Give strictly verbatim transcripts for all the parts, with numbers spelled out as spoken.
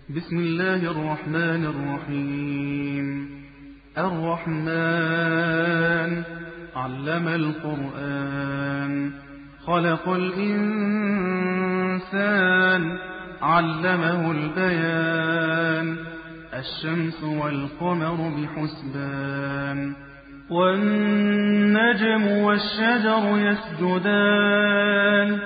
بسم الله الرحمن الرحيم. الرحمن علم القرآن، خلق الإنسان علمه البيان. الشمس والقمر بحسبان، والنجم والشجر يسجدان.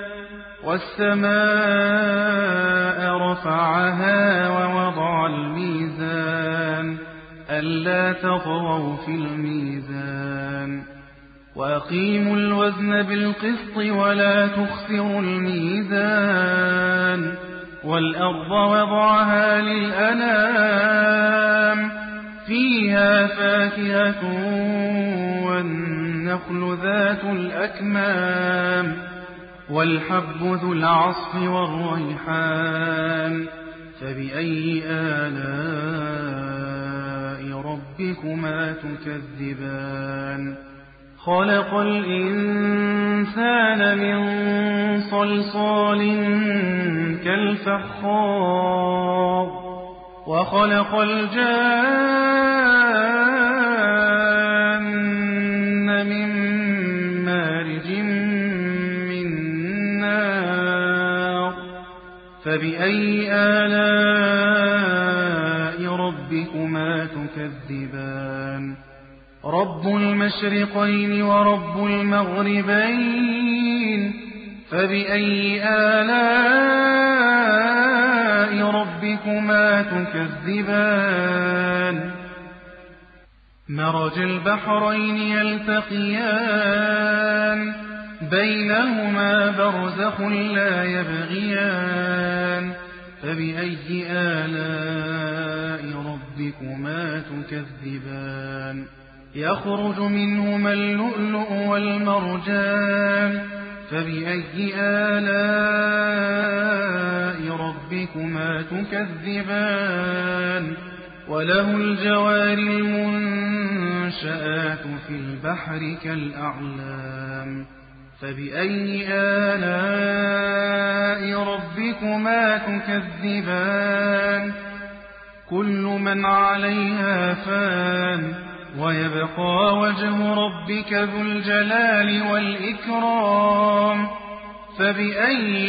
والسماء رفعها ووضع الميزان، ألا تطغوا في الميزان. وأقيموا الوزن بالقسط ولا تخسروا الميزان. والأرض وضعها للأنام، فيها فاكهة والنخل ذات الأكمام. والحب ذو العصف والريحان. فبأي آلاء ربكما تكذبان؟ خلق الإنسان من صلصال كالفخار، وخلق الجان من مارج من نار. فبأي آلاء ربكما تكذبان؟ رب المشرقين ورب المغربين. فبأي آلاء ربكما تكذبان؟ مرج البحرين يلتقيان، بينهما برزخ لا يبغيان. فبأي آلاء ربكما تكذبان؟ يخرج منهما اللؤلؤ والمرجان. فبأي آلاء ربكما تكذبان؟ وله الجوار المنشآت في البحر كالأعلام. فبأي آلاء ربكما تكذبان؟ كل من عليها فان، ويبقى وجه ربك ذو الجلال والإكرام. فبأي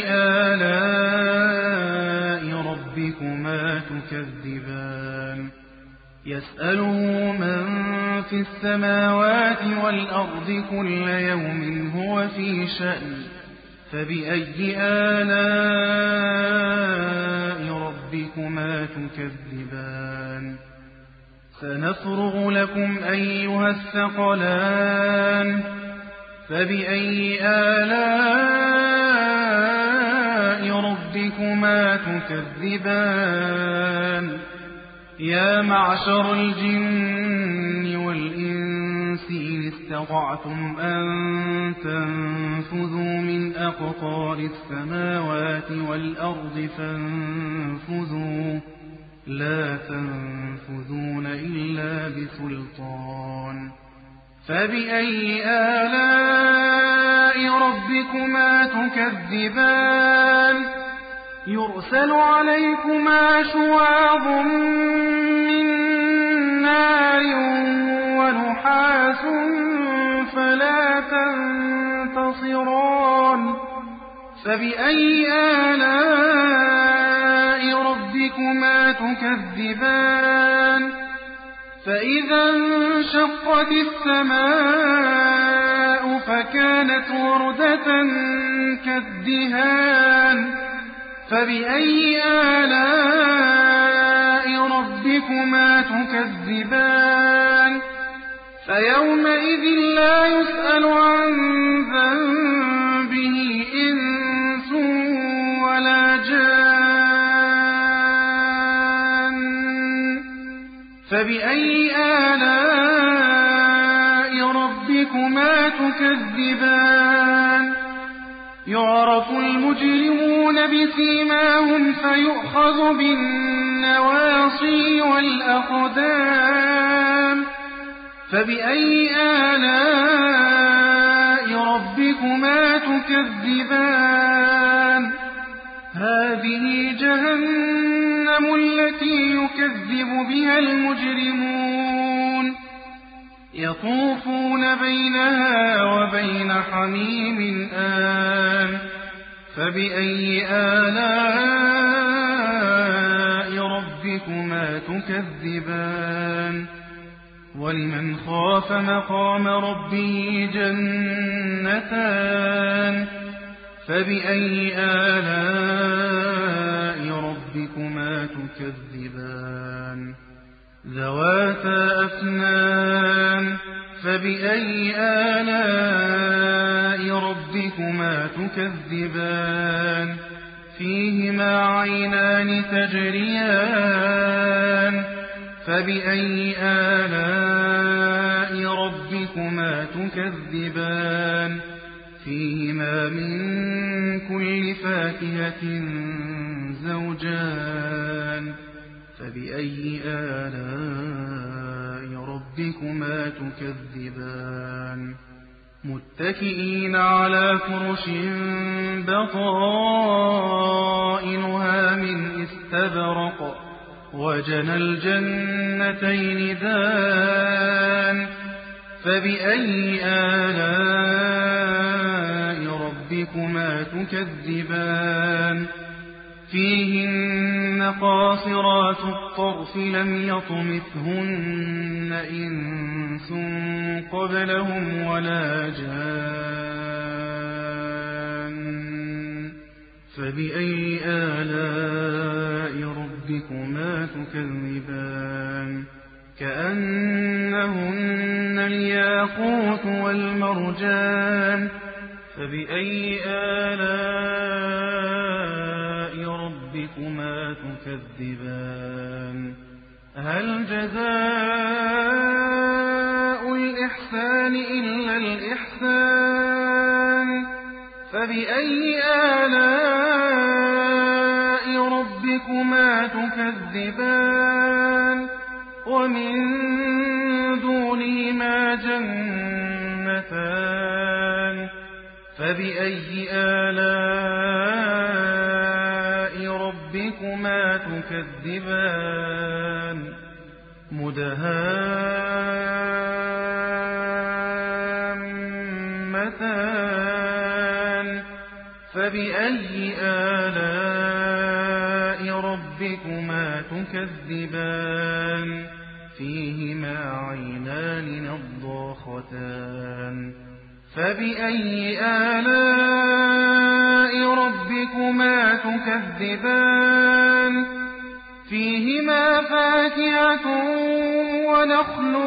آلاء ربكما تكذبان؟ يسأله من في السماوات والأرض كل يوم هو في شأن. فبأي آلاء ربكما تكذبان؟ سنفرغ لكم أيها الثقلان. فبأي آلاء ربكما تكذبان؟ يا معشر الجن والإنس إن استطعتم أن تنفذوا من أقطار السماوات والأرض فانفذوا، لا تنفذون إلا بسلطان. فبأي آلاء ربكما تكذبان؟ يرسل عليكما شواظ من نار ونحاس فلا تنتصران. فبأي آلاء ربكما تكذبان؟ فإذا انشقت السماء فكانت وردة كالدهان. فبأي آلاء ربكما تكذبان؟ فيومئذ لا يسأل عن ذنبه إنس ولا جان. فبأي آلاء ربكما تكذبان؟ يعرف المجرمون بسيماهم فيؤخذ بالنواصي والأقدام. فبأي آلاء ربكما تكذبان؟ هذه جهنم جهنم التي يكذب بها المجرمون يطوفون بينها وبين حميم آن فبأي آلاء ربكما تكذبان ولمن خاف مقام ربه جنتان فبأي آلاء ربكما تكذبان ذواتا أفنان فبأي آلاء ربكما تكذبان فيهما عينان تجريان فبأي آلاء ربكما تكذبان فيهما من كل فاكهة زوجان فبأي آلاء ربكما تكذبان متكئين على فرش بطائنها من استبرق وجنى الجنتين دان فبأي آلاء ربكما تكذبان فيهن قاصرات الطرف لم يطمثهن إنس قبلهم ولا جان فبأي آلاء ربكما تكذبان كأنهن الياقوت والمرجان فبأي آلاء ربكما تكذبان هل جزاء الإحسان إلا الإحسان فبأي آلاء ربكما تكذبان ومن دونهما جنتان فبأي آلاء ربكما تكذبان مدهامتان فبأي آلاء ربكما تكذبان فيهما عينان نضاختان فبأي آلاء ربكما تكذبان فيهما فاكهة ونخل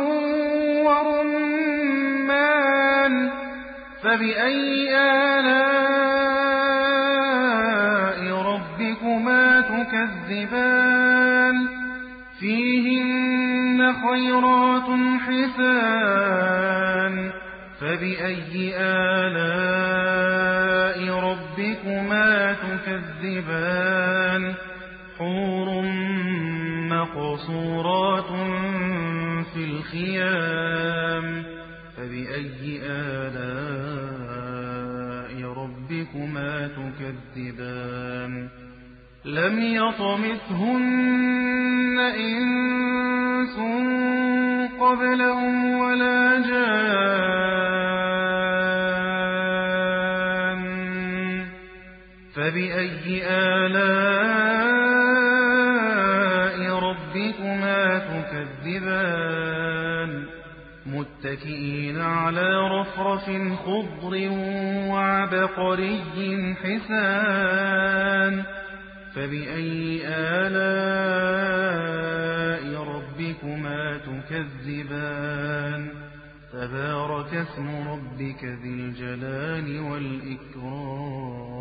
ورمان فبأي آلاء ربكما تكذبان فيهن خيرات حسان فبأي آلاء ربكما تكذبان حور مقصورات في الخيام فبأي آلاء ربكما تكذبان لم يطمثهن إنس قبلهم ولا جان فبأي آلاء ربكما تكذبان متكئين على رفرف خضر وعبقري حسان فبأي آلاء ربكما تكذبان تبارك اسم ربك ذي الجلال والإكرام